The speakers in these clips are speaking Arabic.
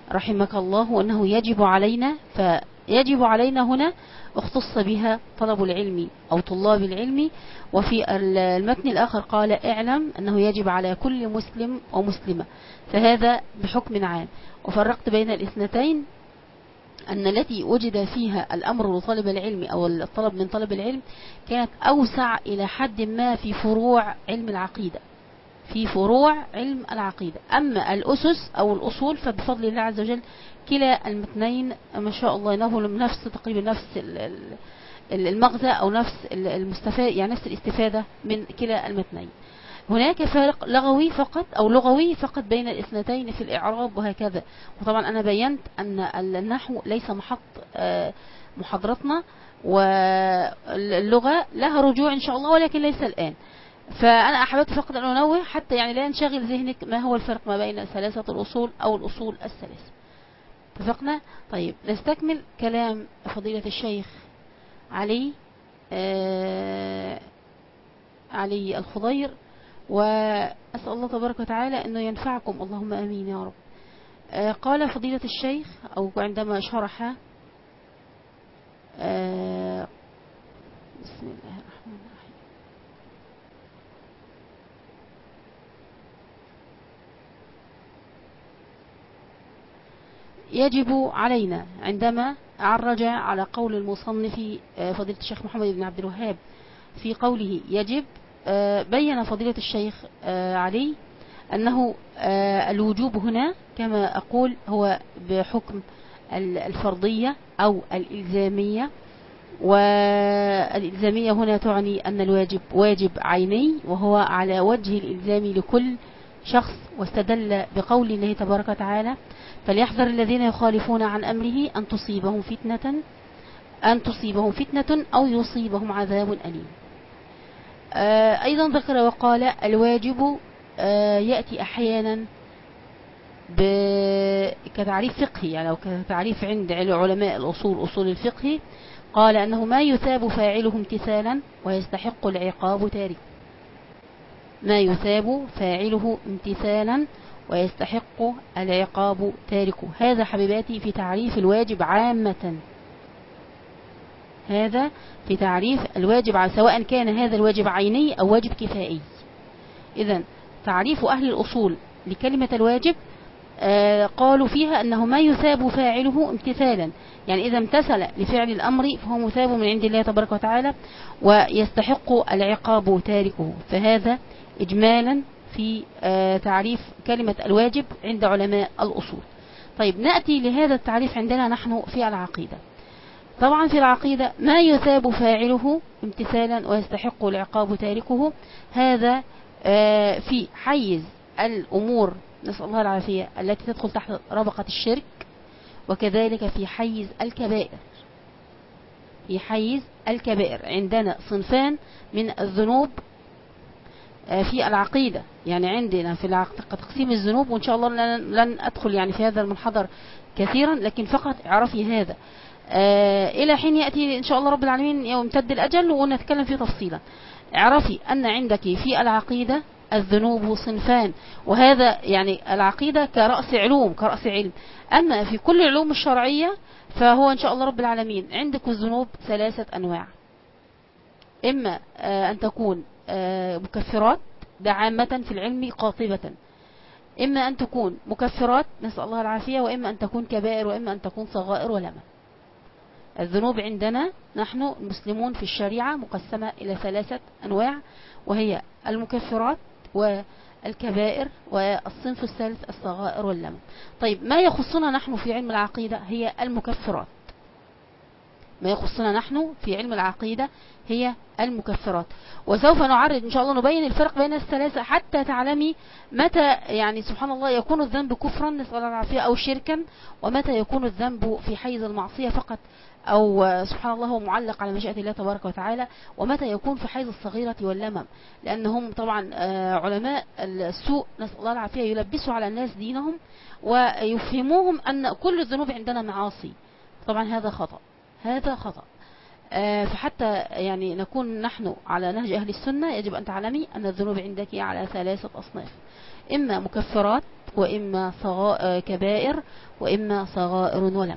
رحمك الله، وأنه يجب علينا. فيجب علينا هنا اختص بها طلب العلم أو طلاب العلم. وفي المتن الآخر قال اعلم أنه يجب على كل مسلم ومسلمة، فهذا بحكم عام. وفرقت بين الاثنتين، أن التي وجد فيها الأمر لطالب العلم أو الطلب من طلب العلم كانت أوسع إلى حد ما في فروع علم العقيدة، في فروع علم العقيدة. أما الأسس أو الأصول فبفضل الله عز وجل كلا المتنين ما شاء الله ينهل نفس تقريبا نفس المغزى أو نفس المستفاد، يعني نفس الاستفادة من كلا المتنين. هناك فارق لغوي فقط أو لغوي فقط بين الاثنتين في الإعراب وهكذا. وطبعا أنا بينت أن النحو ليس محط محاضرتنا، واللغة لها رجوع إن شاء الله ولكن ليس الآن. فأنا أحببت فقط أن أنوه حتى يعني لا ينشغل ذهنك ما هو الفرق ما بين ثلاثة الأصول أو الأصول الثلاثة. اتفقنا؟ طيب نستكمل كلام فضيلة الشيخ علي علي الخضير، وأسأل الله تبارك وتعالى أنه ينفعكم، اللهم أمين يا رب. قال فضيلة الشيخ أو عندما شرح بسم الله الرحمن الرحيم. يجب علينا، عندما عرج على قول المصنف فضيلة الشيخ محمد بن عبد الوهاب في قوله يجب، بين فضيلة الشيخ علي أنه الوجوب هنا كما أقول هو بحكم الفرضية أو الإلزامية. والإلزامية هنا تعني أن الواجب واجب عيني وهو على وجه الإلزام لكل شخص، واستدل بقول الله تبارك وتعالى فليحذر الذين يخالفون عن أمره أن تصيبهم فتنة أو يصيبهم عذاب أليم. أيضا ذكر وقال الواجب يأتي أحيانا كتعريف فقهي، يعني لو كتعريف عند علماء الأصول أصول الفقه، قال أنه ما يثاب فاعله امتثالا ويستحق العقاب تاركه. ما يثاب فاعله امتثالا ويستحق العقاب تاركه. هذا حبيباتي في تعريف الواجب عامة، هذا في تعريف الواجب سواء كان هذا الواجب عيني أو واجب كفائي. إذن تعريف أهل الأصول لكلمة الواجب قالوا فيها أنه ما يثاب فاعله امتثالا، يعني إذا امتثل لفعل الأمر فهو مثاب من عند الله تبارك وتعالى ويستحق العقاب تاركه. فهذا إجمالا في تعريف كلمة الواجب عند علماء الأصول. طيب نأتي لهذا التعريف عندنا نحن في العقيدة. طبعا في العقيدة ما يثاب فاعله امتثالا ويستحق العقاب تاركه، هذا في حيز الأمور نسأل الله العافية التي تدخل تحت ربقة الشرك، وكذلك في حيز الكبائر. في حيز الكبائر عندنا صنفان من الذنوب في العقيدة، يعني عندنا في تقسيم الذنوب، وإن شاء الله لن أدخل يعني في هذا المنحدر كثيرا، لكن فقط اعرفي هذا إلى حين يأتي إن شاء الله رب العالمين يوم امتد الأجل ونتكلم فيه تفصيلا. اعرفي أن عندك في العقيدة الذنوب صنفان، وهذا يعني العقيدة كرأس علوم كرأس علم. أما في كل العلوم الشرعية فهو إن شاء الله رب العالمين عندك الذنوب ثلاثة أنواع. إما أن تكون مكفرات، ده عامة في العلم قاطبة، إما أن تكون مكفرات نسأل الله العافية، وإما أن تكون كبائر، وإما أن تكون صغائر ولما. الذنوب عندنا نحن المسلمون في الشريعة مقسمة إلى ثلاثة أنواع، وهي المكفرات والكبائر والصنف الثالث الصغائر واللمم. طيب ما يخصنا نحن في علم العقيدة هي المكفرات. ما يخصنا نحن في علم العقيدة هي المكفرات، وسوف نعرض إن شاء الله نبين الفرق بين الثلاثة حتى تعلمي متى يعني سبحان الله يكون الذنب كفرا نسأل الله العافية أو شركا، ومتى يكون الذنب في حيز المعصية فقط أو سبحان الله هو معلق على مشيئة الله تبارك وتعالى، ومتى يكون في حيز الصغيرة واللمم. لأنهم طبعا علماء السوء نسأل الله العافية يلبسوا على الناس دينهم ويفهموهم أن كل الذنوب عندنا معاصي. طبعا هذا خطأ، هذا خطأ. فحتى يعني نكون نحن على نهج أهل السنة يجب أن تعلمي أن الذنوب عندك على ثلاثة أصناف: إما مكفرات وإما كبائر، وإما صغائر ولما.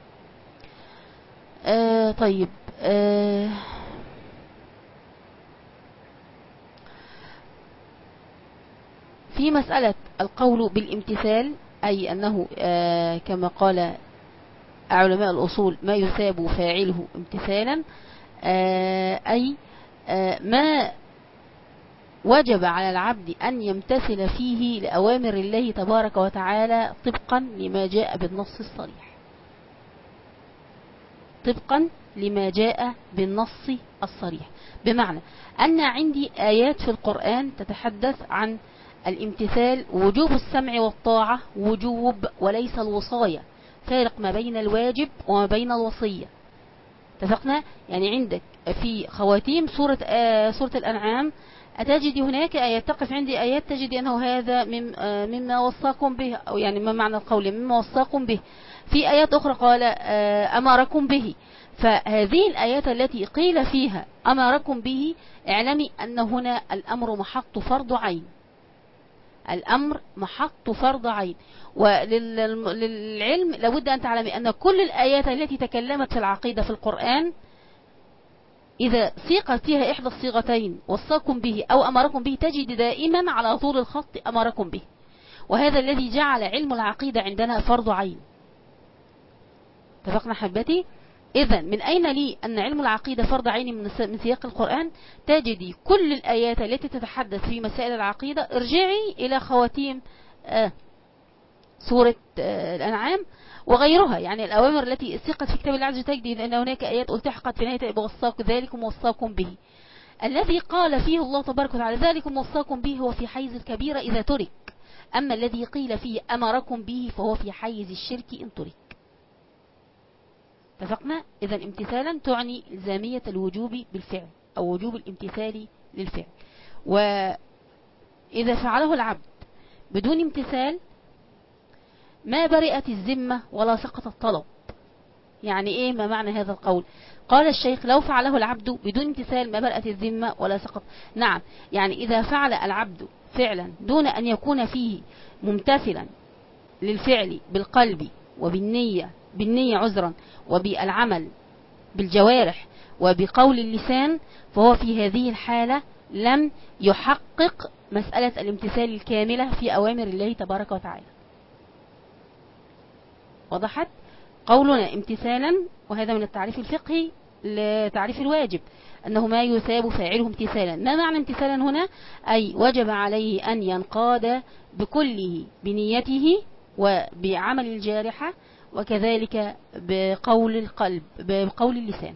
طيب، في مسألة القول بالامتثال، أي أنه كما قال علماء الأصول ما يثاب فاعله امتثالا، أي ما وجب على العبد أن يمتثل فيه لأوامر الله تبارك وتعالى طبقا لما جاء بالنص الصريح، طبقا لما جاء بالنص الصريح. بمعنى أن عندي آيات في القرآن تتحدث عن الامتثال، وجوب السمع والطاعة وجوب وليس الوصاية، فارق ما بين الواجب وما بين الوصية. اتفقنا؟ يعني عندك في خواتيم سورة الأنعام أتجد هناك آيات، تقف عندي آيات تجد أنه هذا مما وصاكم به، أو يعني ما معنى القول مما وصاكم به. في آيات أخرى قال أمركم به. فهذه الآيات التي قيل فيها أمركم به، اعلمي أن هنا الأمر محط فرض عين، الأمر محط فرض عين. وللعلم لابد أن تعلمي أن كل الآيات التي تكلمت في العقيدة في القرآن إذا سيقت فيها إحدى الصيغتين وصاكم به أو أمركم به، تجد دائما على طول الخط أمركم به. وهذا الذي جعل علم العقيدة عندنا فرض عين. اتفقنا حبتي؟ إذن من أين لي أن علم العقيدة فرض عين من سياق القرآن؟ تجدي كل الآيات التي تتحدث في مسائل العقيدة، ارجعي إلى خواتيم سورة الأنعام وغيرها، يعني الأوامر التي سيقت في كتاب الله عز وجل، تجد أن هناك آيات التحقت في نهاية بوصاكم ذلكم وصاكم به. الذي قال فيه الله تبارك وتعالى ذلكم وصاكم به هو في حيز الكبيرة إذا ترك، أما الذي قيل فيه أمركم به فهو في حيز الشرك إن ترك. اتفقنا؟ إذا امتثالا تعني إلزامية الوجوب بالفعل أو وجوب الامتثال للفعل. وإذا فعله العبد بدون امتثال ما برئت الذمة ولا سقط الطلب. يعني إيه ما معنى هذا القول؟ قال الشيخ لو فعله العبد بدون امتثال ما برئت الذمة ولا سقط. نعم، يعني إذا فعل العبد فعلا دون أن يكون فيه ممتثلا للفعل بالقلب بالنية عذرا، وبالعمل بالجوارح وبقول اللسان، فهو في هذه الحالة لم يحقق مسألة الامتثال الكاملة في أوامر الله تبارك وتعالى. وضحت؟ قولنا امتثالا، وهذا من التعريف الفقهي لتعريف الواجب، أنه ما يثاب فاعله امتثالا. ما معنى امتثالا هنا؟ أي وجب عليه أن ينقاد بكله بنيته وبعمل الجارحة، وكذلك بقول القلب بقول اللسان.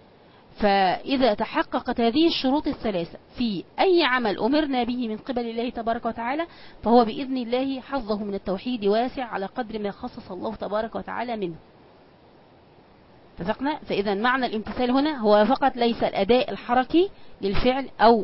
فإذا تحققت هذه الشروط الثلاثة في أي عمل أمرنا به من قبل الله تبارك وتعالى، فهو بإذن الله حظه من التوحيد واسع على قدر ما خصص الله تبارك وتعالى منه. اتفقنا؟ فإذا معنى الامتثال هنا هو فقط ليس الأداء الحركي للفعل أو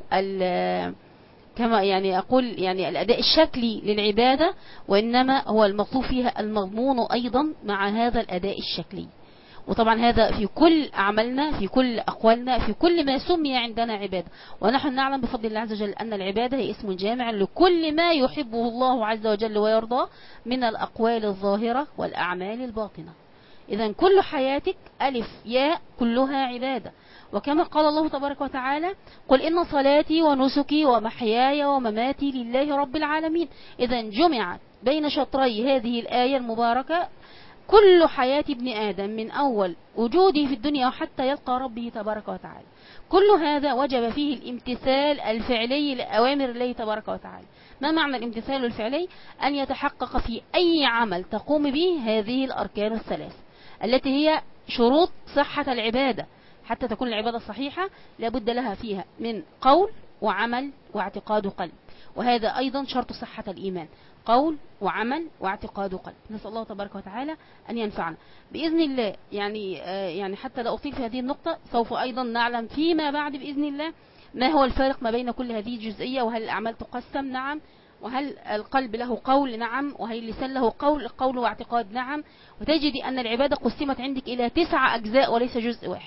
كما يعني أقول يعني الأداء الشكلي للعبادة، وإنما هو المطلوب فيها المضمون أيضا مع هذا الأداء الشكلي. وطبعا هذا في كل أعمالنا، في كل أقوالنا، في كل ما سمي عندنا عبادة. ونحن نعلم بفضل الله عز وجل أن العبادة هي اسم جامع لكل ما يحبه الله عز وجل ويرضاه من الأقوال الظاهرة والأعمال الباطنة. إذا كل حياتك ألف ياء كلها عبادة. وكما قال الله تبارك وتعالى قل إن صلاتي ونسكي ومحياي ومماتي لله رب العالمين. إذا جمعت بين شطري هذه الآية المباركة كل حياة ابن آدم من أول وجوده في الدنيا وحتى يلقى ربه تبارك وتعالى، كل هذا وجب فيه الامتثال الفعلي لأوامر الله تبارك وتعالى. ما معنى الامتثال الفعلي؟ أن يتحقق في أي عمل تقوم به هذه الأركان الثلاث التي هي شروط صحة العبادة. حتى تكون العبادة صحيحة لابد لها فيها من قول وعمل واعتقاد قلب، وهذا أيضا شرط صحة الإيمان، قول وعمل واعتقاد قلب. نسأل الله تبارك وتعالى أن ينفعنا بإذن الله. يعني حتى لا أطيل في هذه النقطة، سوف أيضا نعلم فيما بعد بإذن الله ما هو الفارق ما بين كل هذه الجزئية، وهل الأعمال تقسم؟ نعم. وهل القلب له قول؟ نعم. وهل اللسان له قول واعتقاد؟ نعم. وتجد أن العبادة قسمت عندك إلى 9 أجزاء وليس جزء واحد.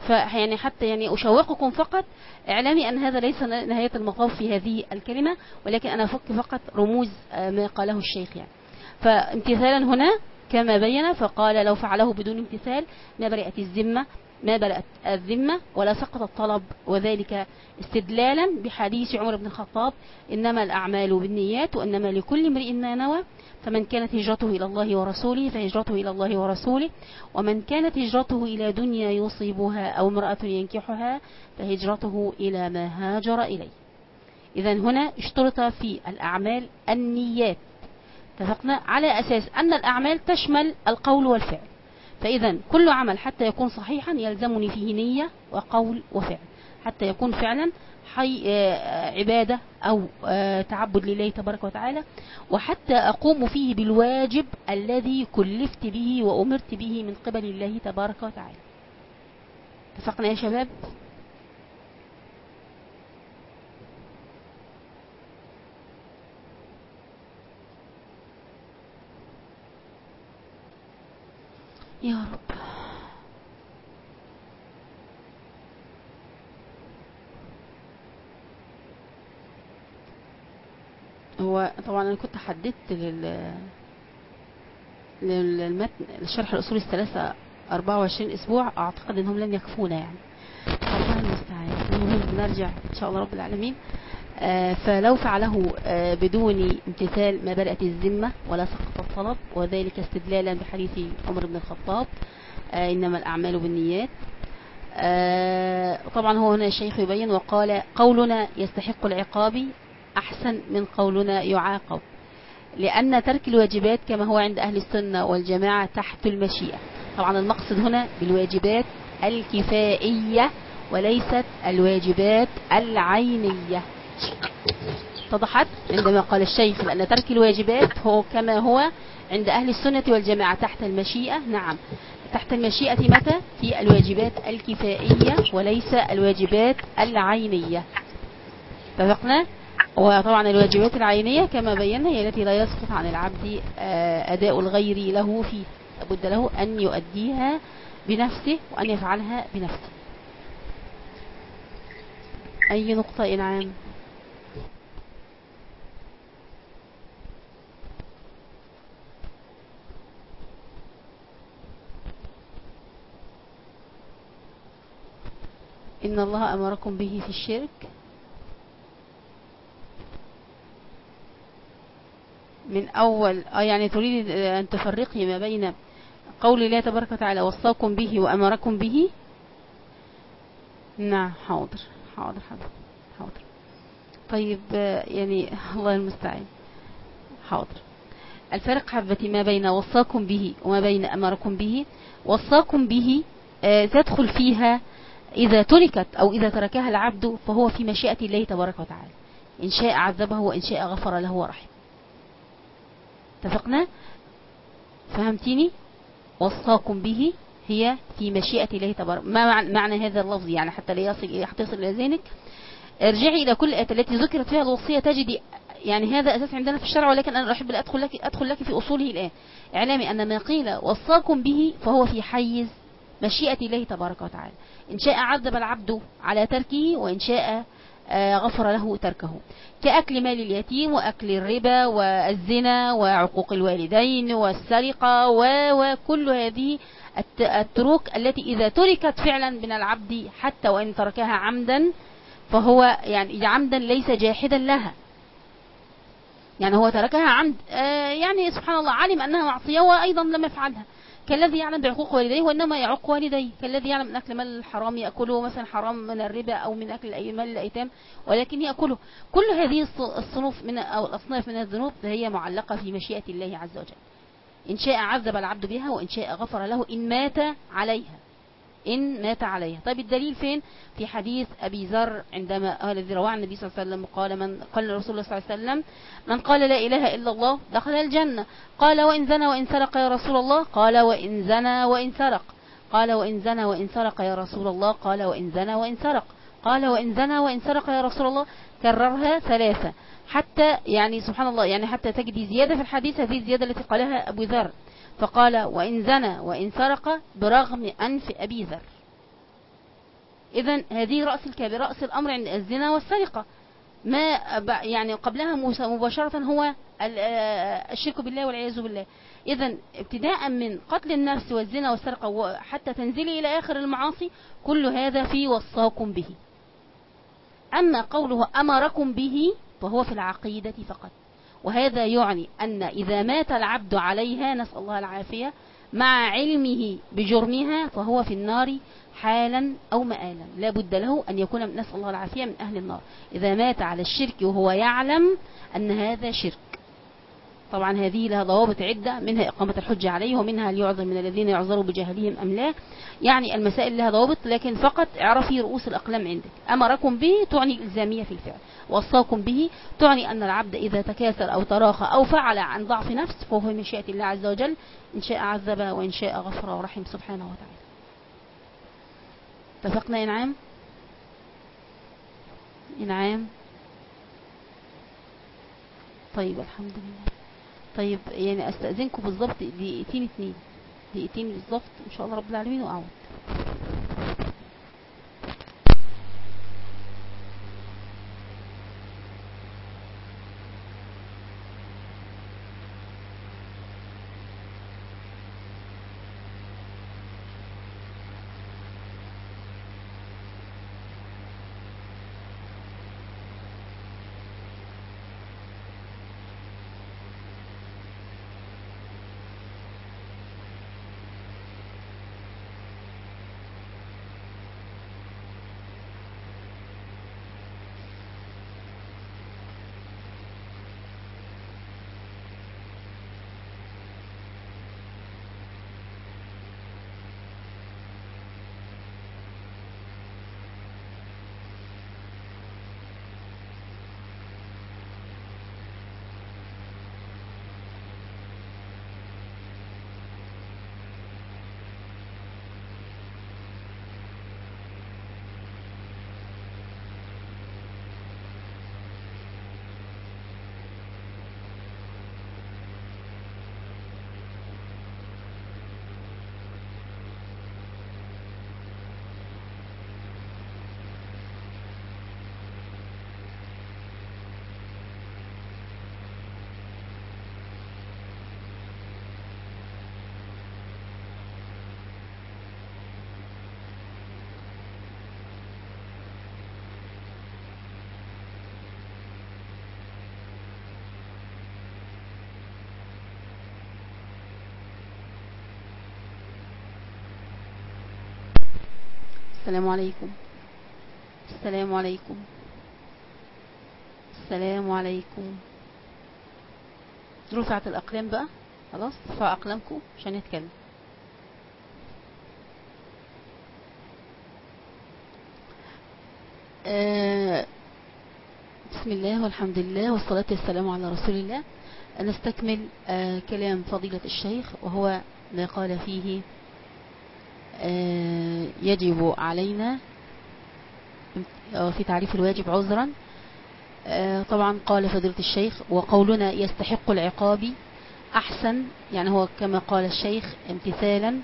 فيعني حتى يعني أشوقكم فقط، اعلمي أن هذا ليس نهاية المطاف في هذه الكلمة، ولكن أنا أفك فقط رموز ما قاله الشيخ يعني. فامتثالا هنا كما بين، فقال لو فعله بدون امتثال ما برئت الذمة، ما برأت الذمة ولا سقط الطلب، وذلك استدلالا بحديث عمر بن الخطاب: إنما الأعمال بالنيات وإنما لكل امرئ ما نوى، فمن كانت هجرته إلى الله ورسوله فهجرته إلى الله ورسوله، ومن كانت هجرته إلى دنيا يصيبها أو امرأة ينكحها فهجرته إلى ما هاجر إليه. إذن هنا اشترط في الأعمال النيات، اتفقنا على أساس أن الأعمال تشمل القول والفعل، فإذا كل عمل حتى يكون صحيحا يلزمني فيه نية وقول وفعل، حتى يكون فعلا عبادة أو تعبد لله تبارك وتعالى، وحتى أقوم فيه بالواجب الذي كلفت به وأمرت به من قبل الله تبارك وتعالى. اتفقنا يا شباب؟ يا رب. هو طبعا أنا كنت حددت للمتن الشرح الأصول الثلاثة 24 أسبوع، أعتقد أنهم لن يكفونا يعني، الله المستعان. المهم نرجع إن شاء الله رب العالمين. فلو فعله بدون امتثال ما برأت الذمة ولا سقط الطلب، وذلك استدلالا بحديث عمر بن الخطاب: إنما الأعمال بالنيات. طبعا هو هنا الشيخ يبين وقال: قولنا يستحق العقاب أحسن من قولنا يعاقب، لأن ترك الواجبات كما هو عند أهل السنة والجماعة تحت المشيئة. طبعا المقصد هنا بالواجبات الكفائية وليست الواجبات العينية. اتضحت عندما قال الشيخ لأن ترك الواجبات هو كما هو عند أهل السنة والجماعة تحت المشيئة. نعم، تحت المشيئة متى؟ في الواجبات الكفائية وليس الواجبات العينية. اتفقنا؟ وطبعا الواجبات العينية كما بينا هي التي لا يسقط عن العبد أداء الغير له فيه، لابد له أن يؤديها بنفسه وأن يفعلها بنفسه. أي نقطة إنعام؟ إن الله أمركم به في الشرك. من أول يعني تريد أن تفرقي ما بين قول الله تبارك وتعالى وصاكم به وأمركم به. نعم، حاضر حاضر حاضر حاضر. طيب يعني الله المستعان. حاضر. الفرق حبتي ما بين وصاكم به وما بين أمركم به: وصاكم به تدخل فيها إذا تركت أو إذا تركها العبد فهو في مشيئة الله تبارك وتعالى، إن شاء عذبه وإن شاء غفر له ورحمه. اتفقنا؟ فهمتيني؟ وصاكم به هي في مشيئة الله تبارك. ما معنى هذا اللفظ يعني حتى لا يحتصر إلى ذهنك؟ ارجعي إلى كل الآيات التي ذكرت فيها الوصية تجدي يعني هذا أساس عندنا في الشرع، ولكن أنا أحب أدخل لك في أصوله الآن. اعلامي أن ما قيل وصاكم به فهو في حيز مشيئة الله تبارك وتعالى، إن شاء عذب العبد على تركه وإن شاء غفر له تركه، كأكل مال اليتيم وأكل الربا والزنا وعقوق الوالدين والسرقة وكل هذه التروك التي إذا تركت فعلا من العبد حتى وإن تركها عمدا فهو يعني عمدا ليس جاحدا لها، يعني هو تركها عمد يعني سبحان الله علم أنها معصية وأيضا لم يفعلها، كالذي يعلم بعقوق والديه وإنما يعق والديه، كالذي يعلم من أكل مال الحرام يأكله مثلا حرام من الربا أو من أكل مال الأيتام ولكن يأكله. كل هذه الصنوف من أو الأصناف من الذنوب هي معلقة في مشيئة الله عز وجل، إن شاء عذب العبد بها وإن شاء غفر له إن مات عليها، إن مات عليها. طيب الدليل فين؟ في حديث أبي ذر عندما الذي رواه النبي صلى الله عليه وسلم قال رسول الله صلى الله عليه وسلم: من قال لا إله إلا الله دخل الجنة. قال وإن زنى وإن سرق يا رسول الله؟ قال وإن زنى وإن سرق. قال وإن زنى وإن سرق يا رسول الله؟ قال وإن زنى وإن سرق. قال وإن زنى وإن سرق يا رسول الله؟ كررها ثلاثة حتى يعني سبحان الله يعني حتى تجدي زيادة في الحديث، هذه الزيادة التي قالها أبو ذر، فقال وإن زنى وإن سرق برغم أنف أبي ذر. إذن هذه رأس الكبيرة، رأس الأمر عند الزنا والسرقة. ما يعني قبلها مباشرة هو الشرك بالله والعياذ بالله. إذن ابتداء من قتل النفس والزنا والسرقة وحتى تنزلي إلى آخر المعاصي، كل هذا في وصاكم به. أما قوله أمركم به فهو في العقيدة فقط، وهذا يعني أن إذا مات العبد عليها، نسأل الله العافية، مع علمه بجرمها، فهو في النار حالا أو مآلا، لا بد له أن يكون، نسأل الله العافية، من أهل النار إذا مات على الشرك وهو يعلم أن هذا شرك. طبعا هذه لها ضوابط عدة، منها إقامة الحجة عليه، ومنها هل يعذر من الذين يعذروا بجهلهم أم لا. يعني المسائل لها ضوابط، لكن فقط اعرفي رؤوس الأقلام عندك. أمركم به تعني الإلزامية في الفعل، وصاكم به تعني أن العبد إذا تكاسل أو تراخى أو فعل عن ضعف نفس فهو في مشيئة الله عز وجل، إن شاء عذب وإن شاء غفر ورحم سبحانه وتعالى. اتفقنا؟ إنعام إنعام. طيب الحمد لله. طيب يعني استأذنكم بالضبط دقيقتين، 2 دقيقتين بالضبط ان شاء الله رب العالمين واعود. السلام عليكم. السلام عليكم. السلام عليكم. رفعت الأقلام بقى، خلاص رفعوا أقلامكم عشان نتكلم. بسم الله والحمد لله والصلاة والسلام على رسول الله. نستكمل كلام فضيلة الشيخ، وهو ما قال فيه يجب علينا في تعريف الواجب عذرا. طبعا قال فضيلة الشيخ: وقولنا يستحق العقاب أحسن، يعني هو كما قال الشيخ امتثالا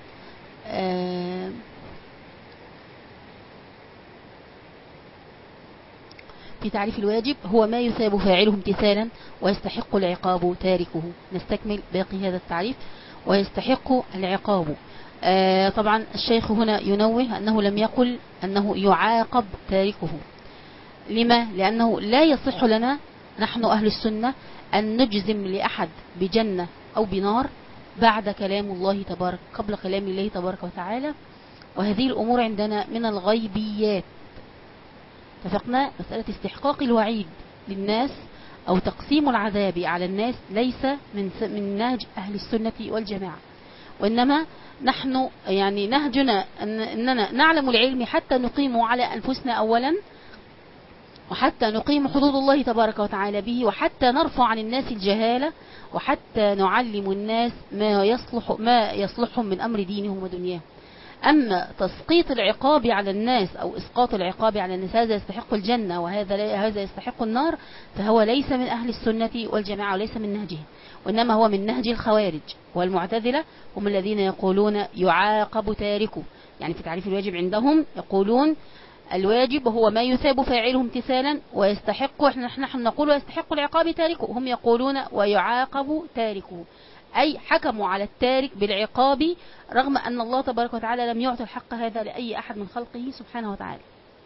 في تعريف الواجب هو ما يثاب فاعله امتثالا ويستحق العقاب تاركه. نستكمل باقي هذا التعريف: ويستحق العقاب. طبعا الشيخ هنا ينوه أنه لم يقل أنه يعاقب تاركه. لما؟ لأنه لا يصح لنا نحن أهل السنة أن نجزم لأحد بجنة أو بنار بعد كلام الله تبارك، قبل كلام الله تبارك وتعالى، وهذه الأمور عندنا من الغيبيات. اتفقنا؟ مسألة استحقاق الوعيد للناس أو تقسيم العذاب على الناس ليس من نهج أهل السنة والجماعة، وإنما نحن يعني نهجنا أننا نعلم العلم حتى نقيم على أنفسنا أولا، وحتى نقيم حدود الله تبارك وتعالى به، وحتى نرفع عن الناس الجهالة، وحتى نعلم الناس ما يصلحهم من أمر دينهم ودنياهم. أما تسقيط العقاب على الناس أو إسقاط العقاب على الناس، هذا يستحق الجنة وهذا يستحق النار، فهو ليس من أهل السنة والجماعة وليس من نهجهم، وإنما هو من نهج الخوارج والمعتزلة، هم الذين يقولون يعاقب تاركه. يعني في تعريف الواجب عندهم يقولون الواجب هو ما يثاب فاعله امتثالا ويستحق، نحن نقول ويستحق العقاب تاركه، هم يقولون ويعاقب تاركه، أي حكموا على التارك بالعقاب رغم أن الله تبارك وتعالى لم يعطي الحق هذا لأي أحد من خلقه سبحانه وتعالى.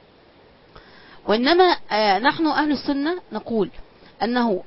وإنما نحن أهل السنة نقول أنه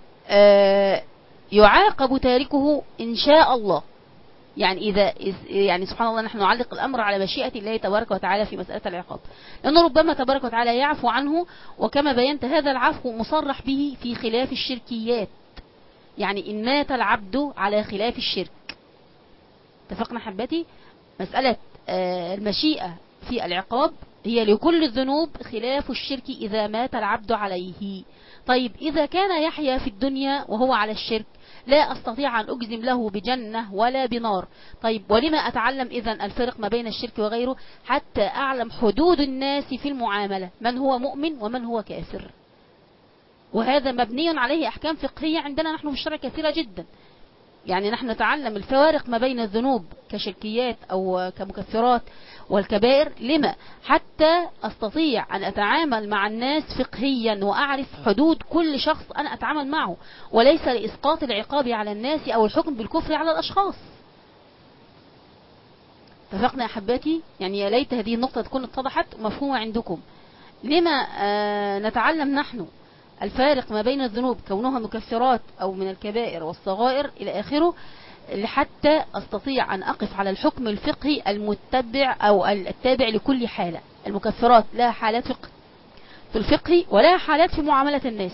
يعاقب تاركه إن شاء الله، يعني يعني سبحان الله نحن نعلق الأمر على مشيئة الله تبارك وتعالى في مسألة العقاب، لأنه ربما تبارك وتعالى يعفو عنه، وكما بينت هذا العفو مصرح به في خلاف الشركيات، يعني إن مات العبد على خلاف الشرك. اتفقنا حبتي؟ مسألة المشيئة في العقاب هي لكل الذنوب خلاف الشرك إذا مات العبد عليه. طيب إذا كان يحيا في الدنيا وهو على الشرك لا أستطيع أن أجزم له بجنة ولا بنار. طيب ولما أتعلم إذن الفرق ما بين الشرك وغيره؟ حتى أعلم حدود الناس في المعاملة، من هو مؤمن ومن هو كافر، وهذا مبني عليه أحكام فقهية عندنا نحن في الشرع كثيرة جدا. يعني نحن نتعلم الفوارق ما بين الذنوب كشركيات أو كمكفرات والكبائر، لما؟ حتى أستطيع أن أتعامل مع الناس فقهيا وأعرف حدود كل شخص أنا أتعامل معه، وليس لإسقاط العقاب على الناس أو الحكم بالكفر على الأشخاص. اتفقنا يا أحباتي؟ يعني يا ليت هذه النقطة تكون اتضحت ومفهومة عندكم. لما نتعلم نحن الفارق ما بين الذنوب كونها مكفرات أو من الكبائر والصغائر إلى آخره، لحتى أستطيع أن أقف على الحكم الفقهي المتبع أو التابع لكل حالة. المكفرات لها حالات في الفقه ولها حالات في معاملة الناس،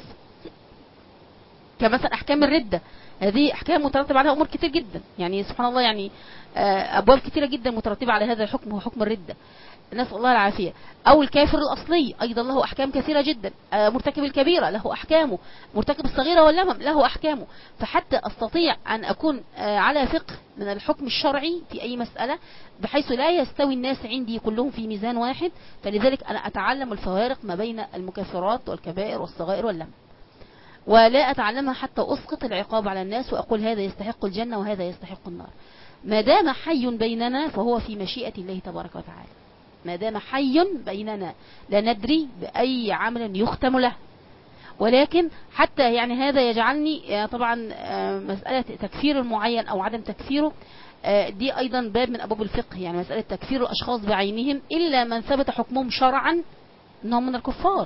كمثلا أحكام الردة، هذه أحكام مترتب عليها أمور كتير جدا، يعني سبحان الله، يعني أبواب كتيرة جدا مترتبة على هذا الحكم، هو حكم الردة، نسأل الله العافية. أو الكافر الأصلي أيضا له أحكام كثيرة جدا، مرتكب الكبيرة له أحكامه، مرتكب الصغيرة واللمم له أحكامه. فحتى أستطيع أن أكون على فقه من الحكم الشرعي في أي مسألة بحيث لا يستوي الناس عندي كلهم في ميزان واحد، فلذلك أنا أتعلم الفوارق ما بين المكفرات والكبائر والصغائر واللمم، ولا أتعلمها حتى أسقط العقاب على الناس وأقول هذا يستحق الجنة وهذا يستحق النار. ما دام حي بيننا فهو في مشيئة الله تبارك وتعالى، ما دام حي بيننا لا ندري بأي عمل يختم له. ولكن حتى يعني هذا يجعلني طبعا مسألة تكفير المعين أو عدم تكفيره دي أيضا باب من أبواب الفقه، يعني مسألة تكفير الأشخاص بعينهم إلا من ثبت حكمهم شرعا أنهم من الكفار.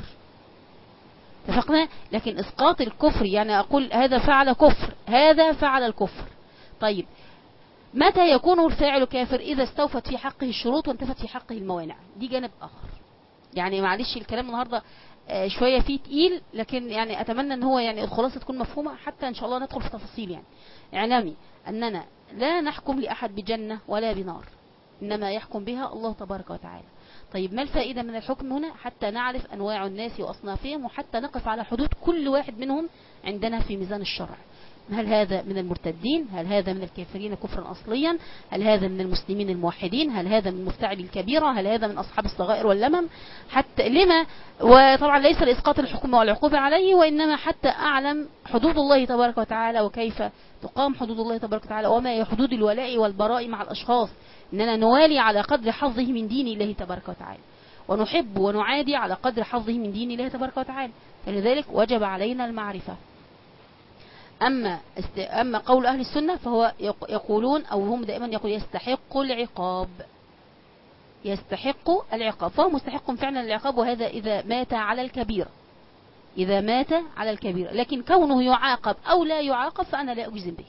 اتفقنا؟ لكن إسقاط الكفر، يعني أقول هذا فعل كفر، هذا فعل الكفر، طيب متى يكون الفاعل كافر؟ إذا استوفت في حقه الشروط وانتفت في حقه الموانع، دي جانب آخر. يعني معلش الكلام النهاردة شوية فيه تقيل، لكن يعني أتمنى أن هو يعني الخلاصة تكون مفهومة حتى إن شاء الله ندخل في تفاصيل. يعني اعلمي أننا لا نحكم لأحد بجنة ولا بنار، إنما يحكم بها الله تبارك وتعالى. طيب ما الفائدة من الحكم هنا؟ حتى نعرف أنواع الناس وأصنافهم، وحتى نقف على حدود كل واحد منهم عندنا في ميزان الشرع. هل هذا من المرتدين؟ هل هذا من الكافرين كفرا أصليا؟ هل هذا من المسلمين الموحدين؟ هل هذا من مفتعل الكبيرة؟ هل هذا من أصحاب الصغائر واللمم؟ حتى لما؟ وطبعا ليس لإسقاط الحكم والعقوبة عليه، وإنما حتى أعلم حدود الله تبارك وتعالى وكيف تقام حدود الله تبارك وتعالى، وما هي حدود الولاء والبراء مع الأشخاص، إننا نوالي على قدر حظه من دين الله تبارك وتعالى، ونحب ونعادي على قدر حظه من دين الله تبارك وتعالى. فلذلك وجب علينا المعرفة. أما قول أهل السنة فهو يقولون، أو هم دائما يقول يستحق العقاب، يستحق العقاب، فهو مستحق فعلا العقاب، وهذا إذا مات على الكبيرة، إذا مات على الكبيرة. لكن كونه يعاقب أو لا يعاقب فأنا لا أجزم به.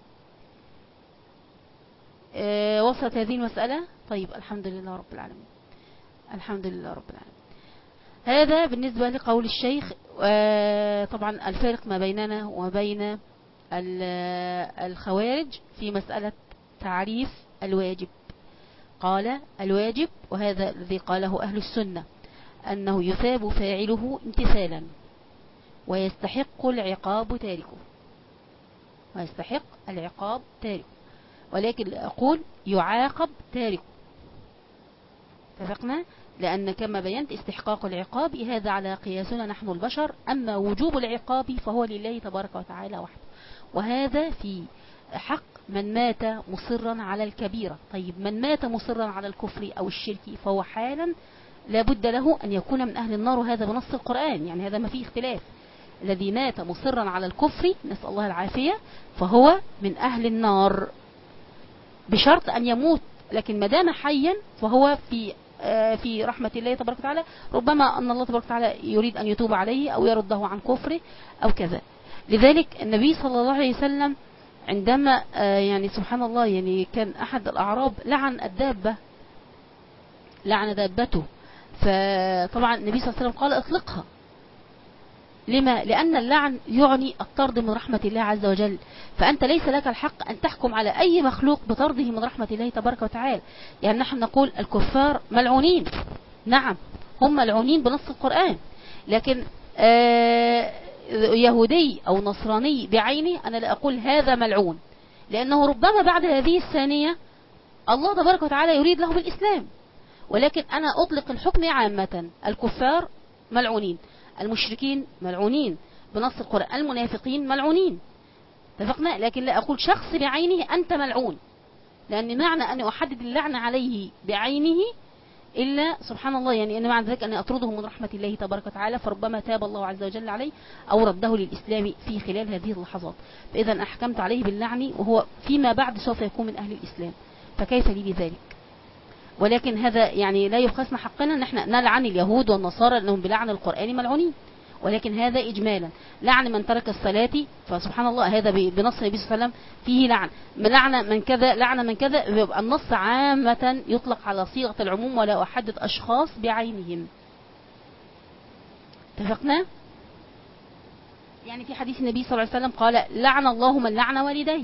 وصلت هذه المسألة؟ طيب الحمد لله رب العالمين، الحمد لله رب العالمين. هذا بالنسبة لقول الشيخ. طبعا الفارق ما بيننا وبين الخوارج في مسألة تعريف الواجب. قال الواجب، وهذا الذي قاله أهل السنة، أنه يثاب فاعله امتثالا ويستحق العقاب تاركه، ويستحق العقاب تاركه، ولكن أقول يعاقب تاركه. اتفقنا؟ لأن كما بينت استحقاق العقاب هذا على قياسنا نحن البشر، أما وجوب العقاب فهو لله تبارك وتعالى وحده، وهذا في حق من مات مصرا على الكبيرة. طيب من مات مصرا على الكفر أو الشرك فهو حالا لا بد له أن يكون من أهل النار، وهذا بنص القرآن، يعني هذا ما فيه اختلاف. الذي مات مصرا على الكفر نسأل الله العافية فهو من أهل النار بشرط أن يموت، لكن ما دام حيا فهو في رحمة الله تبارك وتعالى، ربما أن الله تبارك وتعالى يريد أن يتوب عليه أو يرده عن كفره أو كذا. لذلك النبي صلى الله عليه وسلم عندما يعني سبحان الله، يعني كان أحد الأعراب لعن الدابة، لعن دابته، فطبعا النبي صلى الله عليه وسلم قال اطلقها. لما؟ لأن اللعن يعني الطرد من رحمة الله عز وجل، فأنت ليس لك الحق أن تحكم على أي مخلوق بطرده من رحمة الله تبارك وتعالى. يعني نحن نقول الكفار ملعونين، نعم هم ملعونين بنص القرآن، لكن يهودي أو نصراني بعينه أنا لا أقول هذا ملعون، لأنه ربما بعد هذه الثانية الله تبارك وتعالى يريد له بالإسلام، ولكن أنا أطلق الحكم عامة. الكفار ملعونين، المشركين ملعونين بنص القرآن، المنافقين ملعونين، اتفقنا. لكن لا أقول شخص بعينه أنت ملعون، لأن معنى أن أحدد اللعنة عليه بعينه إلا سبحان الله، يعني أن معنى ذلك أن أطرده من رحمة الله تبارك وتعالى، فربما تاب الله عز وجل عليه أو رده للإسلام في خلال هذه اللحظات، فإذا أحكمت عليه باللعن وهو فيما بعد سوف يكون من أهل الإسلام، فكيف لي بذلك؟ ولكن هذا يعني لا يبخسنا حقنا ان احنا نلعن اليهود والنصارى لانهم بلعن القرآن ملعونين، ولكن هذا اجمالا. لعن من ترك الصلاة فسبحان الله هذا بنص النبي صلى الله عليه وسلم فيه لعن. لعن من كذا، لعن من كذا، يبقى النص عامة يطلق على صيغة العموم ولا أحدد أشخاص بعينهم، اتفقنا. يعني في حديث النبي صلى الله عليه وسلم قال لعن الله من لعن والديه،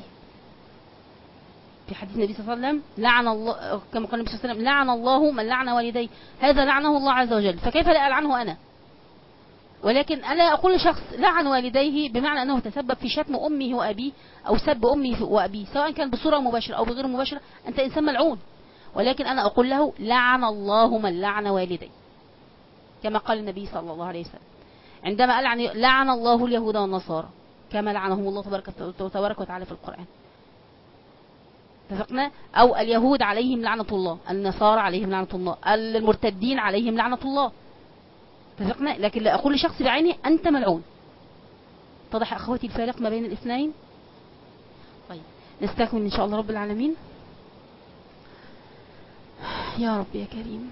في حديث النبي صلى الله عليه وسلم لعن الله، كما قال النبي صلى الله عليه وسلم لعن الله من لعن والديه، هذا لعنه الله عز وجل، فكيف لا ألعنه أنا؟ ولكن ألا أقول شخص لعن والديه بمعنى أنه تسبب في شتم أمه وأبيه أو سب أمه وأبيه، سواء كان بصورة مباشرة أو بغير مباشرة، أنت إنسان ملعون. ولكن أنا أقول له لعن الله من لعن والديه، كما قال النبي صلى الله عليه وسلم عندما لعن الله اليهود والنصارى كما لعنهم الله تبارك وتعالى في القرآن، اتفقنا. أو اليهود عليهم لعنة الله، النصارى عليهم لعنة الله، المرتدين عليهم لعنة الله، اتفقنا. لكن لا أقول لشخص بعينه أنت ملعون. اتضح أخواتي الفارق ما بين الاثنين؟ طيب نستكمل إن شاء الله رب العالمين. يا رب يا كريم.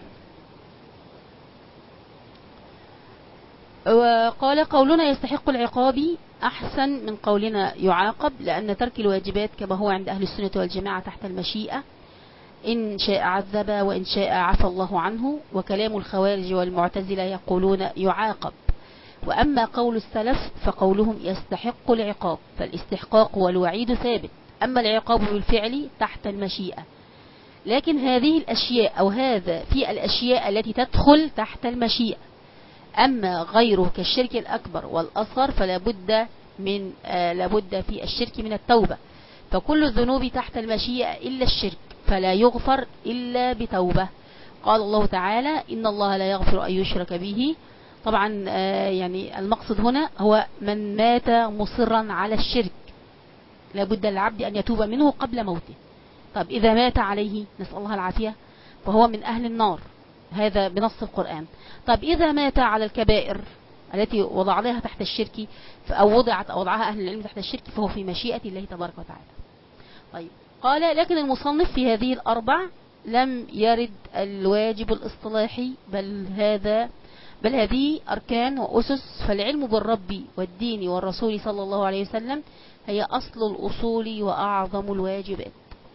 وقال قولنا يستحق العقاب أحسن من قولنا يعاقب، لأن ترك الواجبات كما هو عند أهل السنة والجماعة تحت المشيئة، إن شاء عذب وإن شاء عفى الله عنه. وكلام الخوارج والمعتزلة يقولون يعاقب. وأما قول السلف فقولهم يستحق العقاب، فالاستحقاق والوعيد ثابت، أما العقاب بالفعل تحت المشيئة. لكن هذه الأشياء أو هذا في الأشياء التي تدخل تحت المشيئة، أما غيره كالشرك الأكبر والأصغر فلا بد لابد في الشرك من التوبة، فكل الذنوب تحت المشيئة إلا الشرك فلا يغفر إلا بتوبة. قال الله تعالى إن الله لا يغفر أن يشرك به. طبعا يعني المقصد هنا هو من مات مصرا على الشرك لابد للعبد أن يتوب منه قبل موته. طب إذا مات عليه نسأل الله العافية فهو من أهل النار، هذا بنص القرآن. طب إذا مات على الكبائر التي وضعناها تحت الشرك أو وضعها أهل العلم تحت الشرك فهو في مشيئة الله تبارك وتعالى. طيب قال لكن المصنف في هذه الأربع لم يرد الواجب الاصطلاحي، بل هذه أركان وأسس، فالعلم بالرب والدين والرسول صلى الله عليه وسلم هي أصل الأصول وأعظم الواجبات.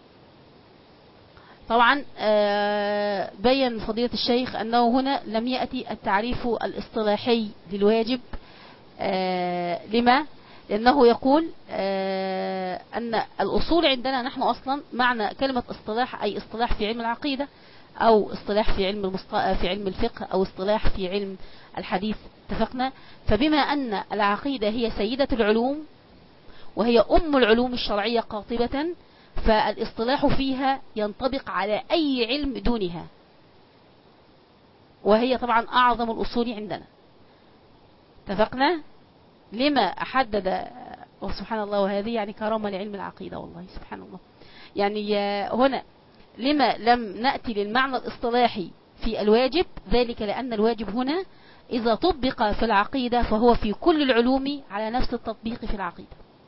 طبعا بين فضيلة الشيخ أنه هنا لم يأتي التعريف الاصطلاحي للواجب. لما؟ لأنه يقول أن الأصول عندنا نحن أصلا معنى كلمة اصطلاح أي اصطلاح في علم العقيدة أو اصطلاح في علم الفقه أو اصطلاح في علم الحديث، اتفقنا. فبما أن العقيدة هي سيدة العلوم وهي أم العلوم الشرعية قاطبة، فالاصطلاح فيها ينطبق على أي علم دونها، وهي طبعا أعظم الأصول عندنا، اتفقنا. لما أحدد وسبحان الله، وهذه يعني كرامة لعلم العقيدة والله سبحان الله. يعني هنا لما لم نأتي للمعنى الاصطلاحي في الواجب، ذلك لأن الواجب هنا إذا طبق في العقيدة فهو في كل العلوم على نفس التطبيق في العقيدة.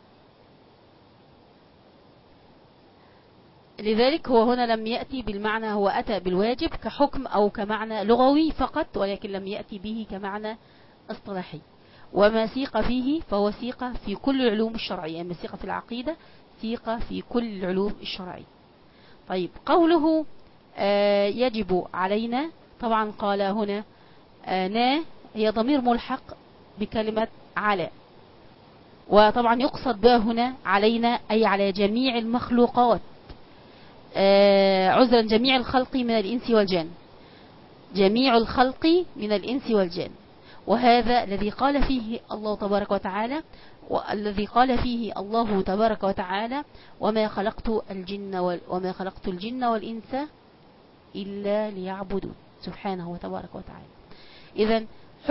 لذلك هو هنا لم يأتي بالمعنى، هو أتى بالواجب كحكم أو كمعنى لغوي فقط، ولكن لم يأتي به كمعنى اصطلاحي. وما سيق فيه فهو سيق في كل العلوم الشرعية، ما سيق في العقيدة سيق في كل العلوم الشرعية. طيب قوله يجب علينا، طبعا قال هنا نا هي ضمير ملحق بكلمة على، وطبعا يقصد بها هنا علينا أي على جميع المخلوقات، عذرا جميع الخلق من الإنس والجن، جميع الخلق من الإنس والجن. وهذا الذي قال فيه الله تبارك وتعالى، والذي قال فيه الله تبارك وتعالى وما خلقت الجن والإنس إلا ليعبدون، سبحانه وتبارك وتعالى. إذن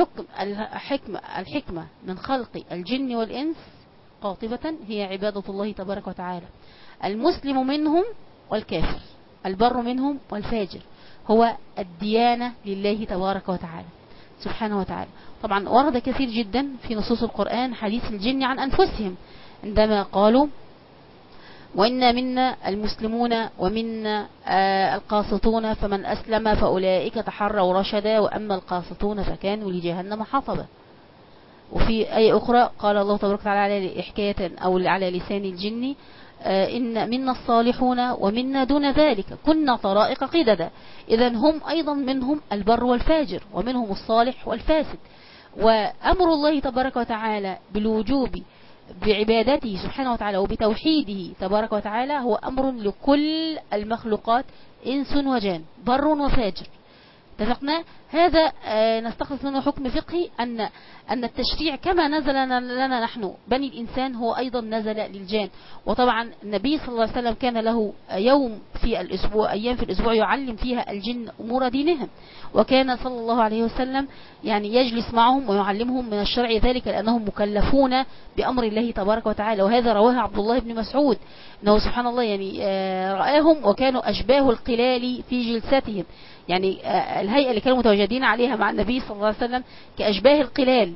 الحكمة من خلق الجن والإنس قاطبة هي عبادة الله تبارك وتعالى، المسلم منهم والكافر، البر منهم والفاجر، هو الديانة لله تبارك وتعالى سبحانه وتعالى. طبعا ورد كثير جدا في نصوص القرآن حديث الجن عن أنفسهم، عندما قالوا وإنا منا المسلمون ومنا القاسطون فمن أسلم فأولئك تحروا رشدا وأما القاسطون فكانوا لجهنم حطبا. وفي أي أخرى قال الله تبارك وتعالى حكاية أو على لسان الجن إن منا الصالحون ومنا دون ذلك كنا طرائق قددا. إذن هم أيضا منهم البر والفاجر ومنهم الصالح والفاسد. وأمر الله تبارك وتعالى بالوجوب بعبادته سبحانه وتعالى وبتوحيده تبارك وتعالى هو أمر لكل المخلوقات إنس وجان، بر وفاجر. اتفقنا؟ هذا نستخلص منه حكم فقهي أن التشريع كما نزل لنا نحن بني الإنسان هو أيضا نزل للجان. وطبعا النبي صلى الله عليه وسلم كان له يوم في الأسبوع، أيام في الأسبوع يعلم فيها الجن أمور دينهم، وكان صلى الله عليه وسلم يعني يجلس معهم ويعلمهم من الشرع، ذلك لأنهم مكلفون بأمر الله تبارك وتعالى. وهذا رواه عبد الله بن مسعود أنه سبحان الله يعني رآهم وكانوا أشباه القلال في جلستهم، يعني الهيئة اللي كانوا متواجدين عليها مع النبي صلى الله عليه وسلم كأشباه القلال.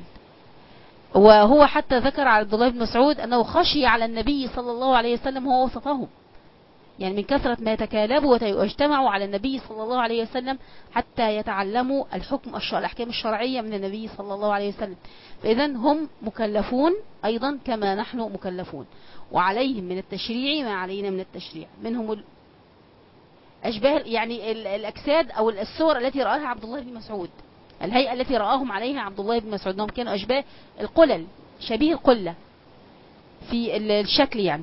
وهو حتى ذكر على عبد الله بن مسعود أنه خشي على النبي صلى الله عليه وسلم وهو وسطهم، يعني من كثرة ما يتكالبوا ويجتمعوا على النبي صلى الله عليه وسلم حتى يتعلموا الأحكام الشرعية من النبي صلى الله عليه وسلم. فإذن هم مكلفون أيضا كما نحن مكلفون، وعليهم من التشريع ما علينا من التشريع، منهم أشباه يعني الأجساد أو الصور التي رآها عبد الله بن مسعود، الهيئة التي رآهم عليها عبد الله بن مسعود، أنهم كانوا أشباه القلل، شبيه القلة في الشكل يعني،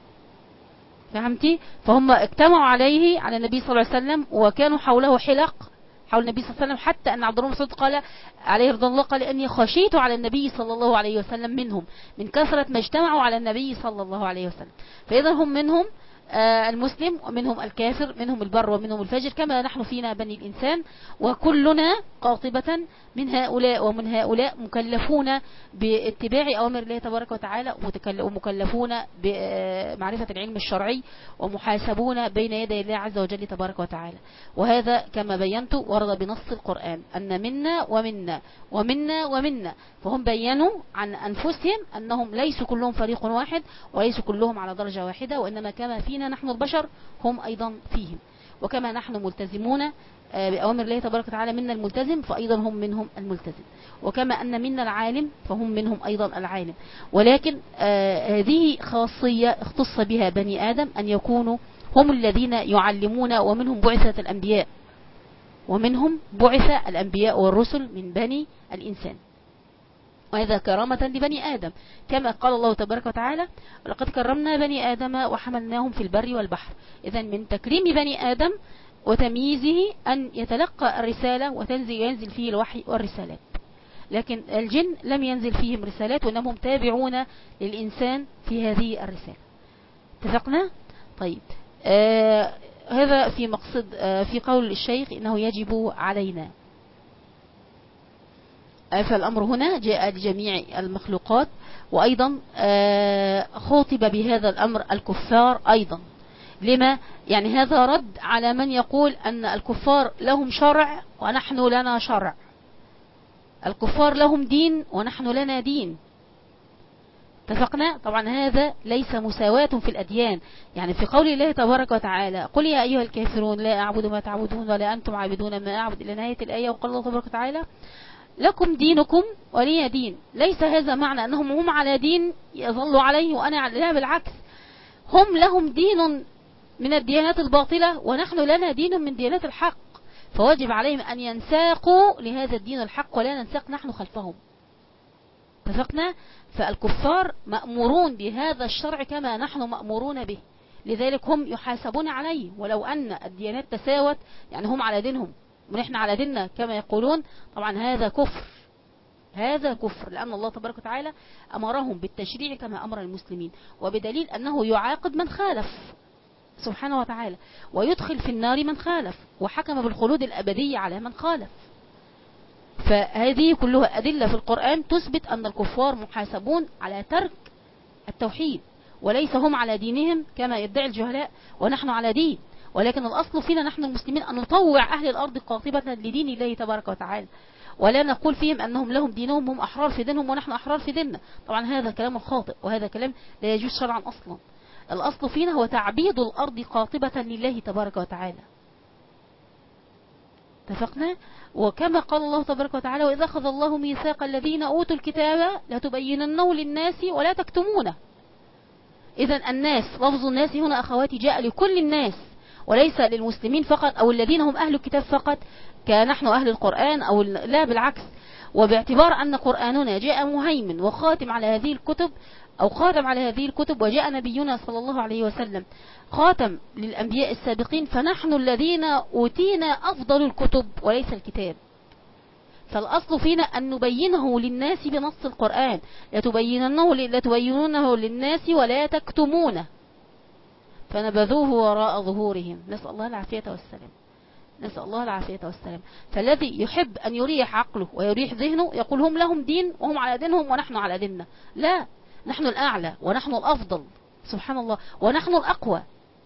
فهمتي؟ فهم اجتمعوا عليه على النبي صلى الله عليه وسلم وكانوا حوله حلق حول النبي صلى الله عليه وسلم، حتى أن عبد الله بن مسعود قال عليه رضي الله قال أني خشيت على النبي صلى الله عليه وسلم منهم من كثرة ما اجتمعوا على النبي صلى الله عليه وسلم. فإذا هم منهم المسلم ومنهم الكافر، منهم البر ومنهم الفاجر كما نحن فينا بني الإنسان، وكلنا قاطبة من هؤلاء ومن هؤلاء مكلفون باتباع أوامر الله تبارك وتعالى، ومكلفون بمعرفة العلم الشرعي، ومحاسبون بين يدي الله عز وجل تبارك وتعالى. وهذا كما بينت ورد بنص القرآن أن منا ومنا ومنا ومنا، فهم بينوا عن أنفسهم أنهم ليسوا كلهم فريق واحد وليسوا كلهم على درجة واحدة، وإنما كما فينا نحن البشر هم أيضا فيهم، وكما نحن ملتزمون بأوامر الله تبارك وتعالى منا الملتزم فأيضا هم منهم الملتزم، وكما أن منا العالم فهم منهم أيضا العالم. ولكن هذه خاصية اختص بها بني آدم أن يكونوا هم الذين يعلمون، ومنهم بعثة الأنبياء، ومنهم بعث الأنبياء والرسل من بني الإنسان، وهذا كرامة لبني آدم كما قال الله تبارك وتعالى لقد كرمنا بني آدم وحملناهم في البر والبحر. إذن من تكريم بني آدم وتمييزه أن يتلقى الرسالة وينزل فيه الوحي والرسالات، لكن الجن لم ينزل فيهم رسالات وإنهم تابعون للإنسان في هذه الرسالة. اتفقنا؟ طيب هذا في مقصد في قول الشيخ إنه يجب علينا، فالأمر هنا جاء لجميع المخلوقات، وأيضا خاطب بهذا الأمر الكفار أيضا، لما؟ يعني هذا رد على من يقول أن الكفار لهم شرع ونحن لنا شرع، الكفار لهم دين ونحن لنا دين. اتفقنا؟ طبعا هذا ليس مساواة في الأديان. يعني في قول الله تبارك وتعالى قل يا أيها الكافرون لا أعبد ما تعبدون ولا أنتم عابدون ما أعبد، إلى نهاية الآية. وقال الله تبارك وتعالى لكم دينكم ولي دين. ليس هذا معنى أنهم هم على دين يظلوا عليه وأنا على، لا بالعكس، هم لهم دين من الديانات الباطلة ونحن لنا دين من ديانات الحق، فواجب عليهم أن ينساقوا لهذا الدين الحق ولا ننساق نحن خلفهم. اتفقنا؟ فالكفار مأمورون بهذا الشرع كما نحن مأمورون به، لذلك هم يحاسبون عليه. ولو أن الديانات تساوت، يعني هم على دينهم ونحن على ديننا كما يقولون، طبعا هذا كفر، هذا كفر، لأن الله تبارك وتعالى أمرهم بالتشريع كما أمر المسلمين، وبدليل أنه يعاقب من خالف سبحانه وتعالى، ويدخل في النار من خالف، وحكم بالخلود الأبدي على من خالف. فهذه كلها أدلة في القرآن تثبت أن الكفار محاسبون على ترك التوحيد، وليس هم على دينهم كما يدعي الجهلاء ونحن على دين. ولكن الأصل فينا نحن المسلمين أن نطوع أهل الأرض قاطبة لدين الله تبارك وتعالى، ولا نقول فيهم أنهم لهم دينهم، هم أحرار في دينهم ونحن أحرار في ديننا. طبعا هذا كلام خاطئ، وهذا كلام لا يجوز شرعا أصلا. الأصل فينا هو تعبيد الأرض قاطبة لله تبارك وتعالى. اتفقنا؟ وكما قال الله تبارك وتعالى وإذا أخذ الله ميثاق الذين أوتوا الكتاب لتبيننه للناس ولا تكتمونه. إذن الناس، لفظ الناس هنا أخواتي جاء لكل الناس، وليس للمسلمين فقط أو الذين هم أهل الكتاب فقط كنحن أهل القرآن، أو لا بالعكس. وباعتبار أن قرآننا جاء مهيمن وخاتم على هذه الكتب، أو خاتم على هذه الكتب، وجاء نبينا صلى الله عليه وسلم خاتم للأنبياء السابقين، فنحن الذين أوتينا أفضل الكتب وليس الكتاب. فالأصل فينا أن نبينه للناس بنص القرآن، لتبينونه للناس ولا تكتمونه، فنبذوه وراء ظهورهم. نسأل الله العافية والسلام، نسأل الله العافية والسلام. فالذي يحب أن يريح عقله ويريح ذهنه يقول هم لهم دين وهم على دينهم ونحن على ديننا. لا، نحن الأعلى ونحن الأفضل سبحان الله، ونحن الأقوى.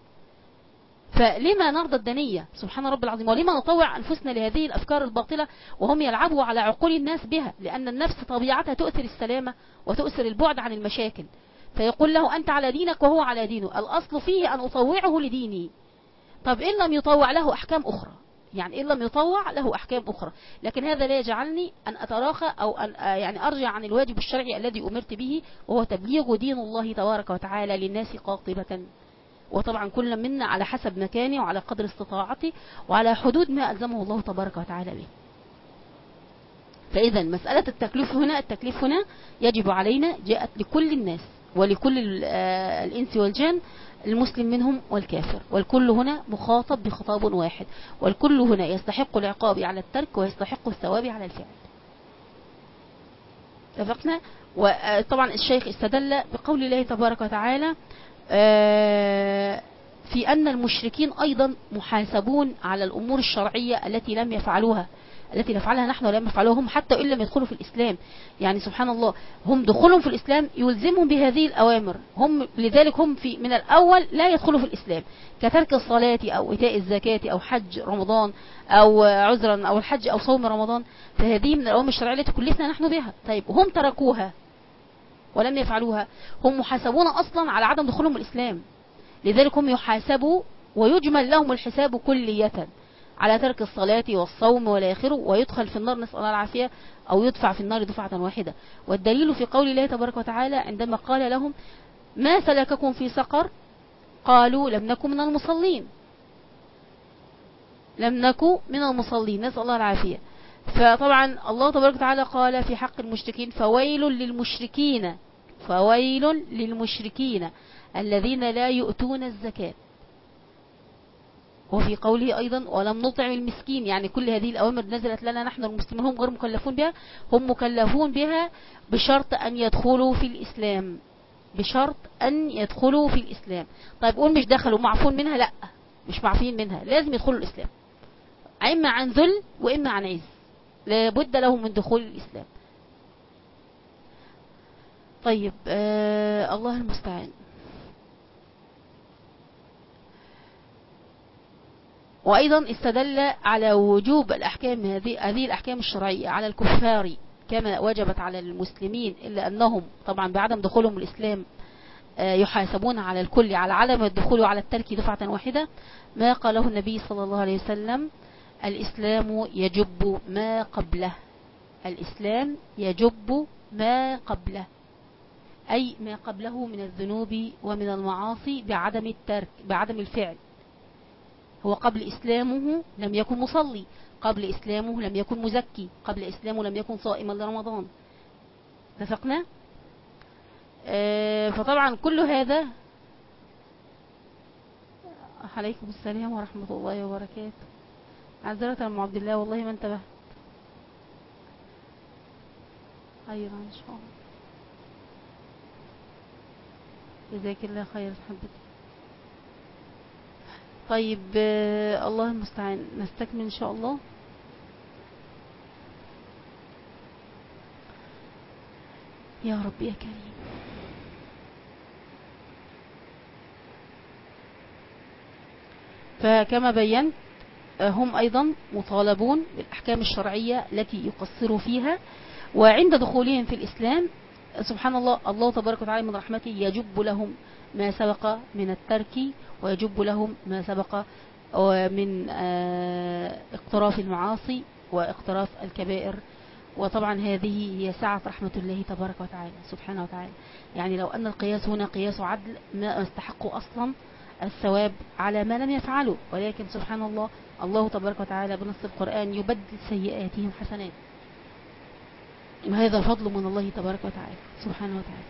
فلما نرضى الدنية سبحان رب العظيم، ولما نطوع أنفسنا لهذه الأفكار الباطلة وهم يلعبوا على عقول الناس بها، لأن النفس طبيعتها تؤثر السلامة وتؤثر البعد عن المشاكل. فيقول له أنت على دينك وهو على دينه، الأصل فيه أن أطوعه لديني. طب إن لم يطوع له أحكام أخرى، يعني إن لم يطوع له أحكام أخرى، لكن هذا لا يجعلني أن أتراخى أو أن يعني أرجع عن الواجب الشرعي الذي أمرت به، وهو تبليغ دين الله تبارك وتعالى للناس قاطبة. وطبعا كل منا على حسب مكانه وعلى قدر استطاعته وعلى حدود ما ألزمه الله تبارك وتعالى به. فإذا مسألة التكليف هنا، التكليف هنا يجب علينا، جاءت لكل الناس ولكل الإنس والجن، المسلم منهم والكافر، والكل هنا مخاطب بخطاب واحد، والكل هنا يستحق العقاب على الترك ويستحق الثواب على الفعل. اتفقنا؟ وطبعا الشيخ استدل بقول الله تبارك وتعالى في أن المشركين أيضا محاسبون على الأمور الشرعية التي لم يفعلوها، التي نفعلها نحن ولم يفعلوها هم، حتى إن لم يدخلوا في الإسلام. يعني سبحان الله، هم دخولهم في الإسلام يلزمهم بهذه الأوامر، هم لذلك هم من الأول لا يدخلوا في الإسلام، كترك الصلاة أو إيتاء الزكاة أو حج رمضان أو عذرا أو الحج أو صوم رمضان. فهذه من الأوامر الشرعية التي كلفنا نحن بها. طيب هم تركوها ولم يفعلوها، هم محاسبون أصلا على عدم دخولهم الإسلام، لذلك هم يحاسبوا ويجمل لهم الحساب كلية على ترك الصلاة والصوم ولا آخره، ويدخل في النار نسأل الله العافية، أو يدفع في النار دفعة واحدة. والدليل في قول الله تبارك وتعالى عندما قال لهم ما سلككم في سقر قالوا لم نكن من المصلين، لم نكن من المصلين نسأل الله العافية. فطبعا الله تبارك وتعالى قال في حق المشركين فويل للمشركين، فويل للمشركين الذين لا يؤتون الزكاة. وفي قوله أيضا ولم نطعم المسكين. يعني كل هذه الأوامر نزلت لنا نحن المسلمين، هم غير مكلفون بها، هم مكلفون بها بشرط أن يدخلوا في الإسلام، بشرط أن يدخلوا في الإسلام. طيب قول مش دخلوا معفون منها، لا مش معفين منها، لازم يدخلوا الإسلام، إما عن ذل وإما عن عز، لابد لهم من دخول الإسلام. طيب الله المستعان. وأيضا استدل على وجوب الأحكام هذه الأحكام الشرعية على الكفار كما وجبت على المسلمين، إلا أنهم طبعا بعدم دخولهم الإسلام يحاسبون على الكل على عدم الدخول على الترك دفعة واحدة. ما قاله النبي صلى الله عليه وسلم: الإسلام يجب ما قبله. الإسلام يجب ما قبله، أي ما قبله من الذنوب ومن المعاصي بعدم الترك، بعدم الفعل. هو قبل إسلامه لم يكن مصلي، قبل إسلامه لم يكن مزكي، قبل إسلامه لم يكن صائما لرمضان. اتفقنا؟ فطبعا كل هذا. عليكم السلام ورحمة الله وبركاته. عذرة أم عبد الله، والله ما انتبهت. خيرا إن شاء الله، جزاك الله خير حبيبتي. طيب الله المستعان، نستكمل إن شاء الله. يا رب يا كريم. فكما بينت هم أيضا مطالبون بالأحكام الشرعية التي يقصروا فيها، وعند دخولهم في الإسلام سبحان الله، الله تبارك وتعالى من رحمته يجب لهم ما سبق من الترك، ويجب لهم ما سبق من اقتراف المعاصي واقتراف الكبائر. وطبعا هذه هي سعة رحمة الله تبارك وتعالى سبحانه وتعالى. يعني لو أن القياس هنا قياس عدل ما استحقوا أصلا الثواب على ما لم يفعلوا، ولكن سبحان الله، الله تبارك وتعالى بنص القرآن يبدل سيئاتهم حسنات، وهذا فضل من الله تبارك وتعالى سبحانه وتعالى.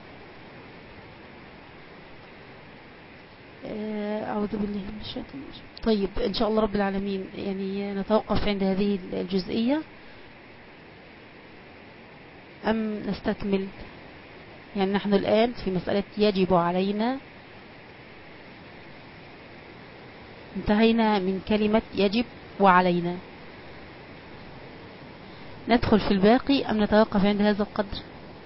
أعوذ بالله من الشيطان الرجيم. طيب إن شاء الله رب العالمين يعني نتوقف عند هذه الجزئية أم نستكمل؟ يعني نحن الآن في مسألة يجب علينا، انتهينا من كلمة يجب وعلينا. ندخل في الباقي أم نتوقف عند هذا القدر؟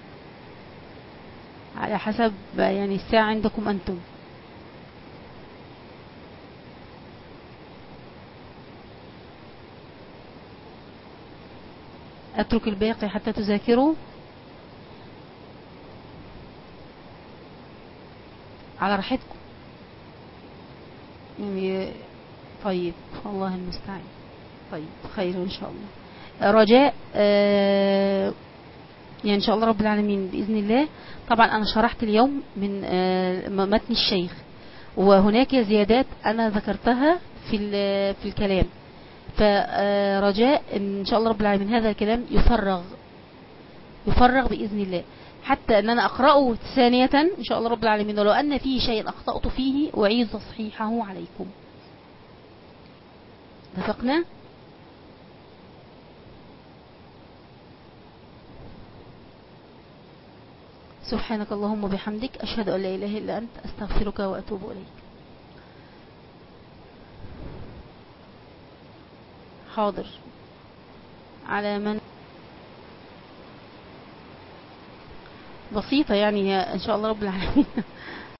على حسب يعني الساعة عندكم أنتم. أترك الباقي حتى تذاكروا على راحتكم يعني. طيب الله المستعان. طيب خير إن شاء الله. رجاء يعني إن شاء الله رب العالمين بإذن الله. طبعا أنا شرحت اليوم من متن الشيخ، وهناك زيادات أنا ذكرتها في الكلام، فرجاء إن شاء الله رب العالمين هذا الكلام يفرغ بإذن الله، حتى أن أنا أقرأه ثانية إن شاء الله رب العالمين، ولو أن فيه شيء أخطأت فيه أعيد تصحيحه عليكم. اتفقنا؟ سبحانك اللهم وبحمدك، أشهد أن لا إله إلا أنت، أستغفرك وأتوب إليك. حاضر. على من بسيطة يعني إن شاء الله رب العالمين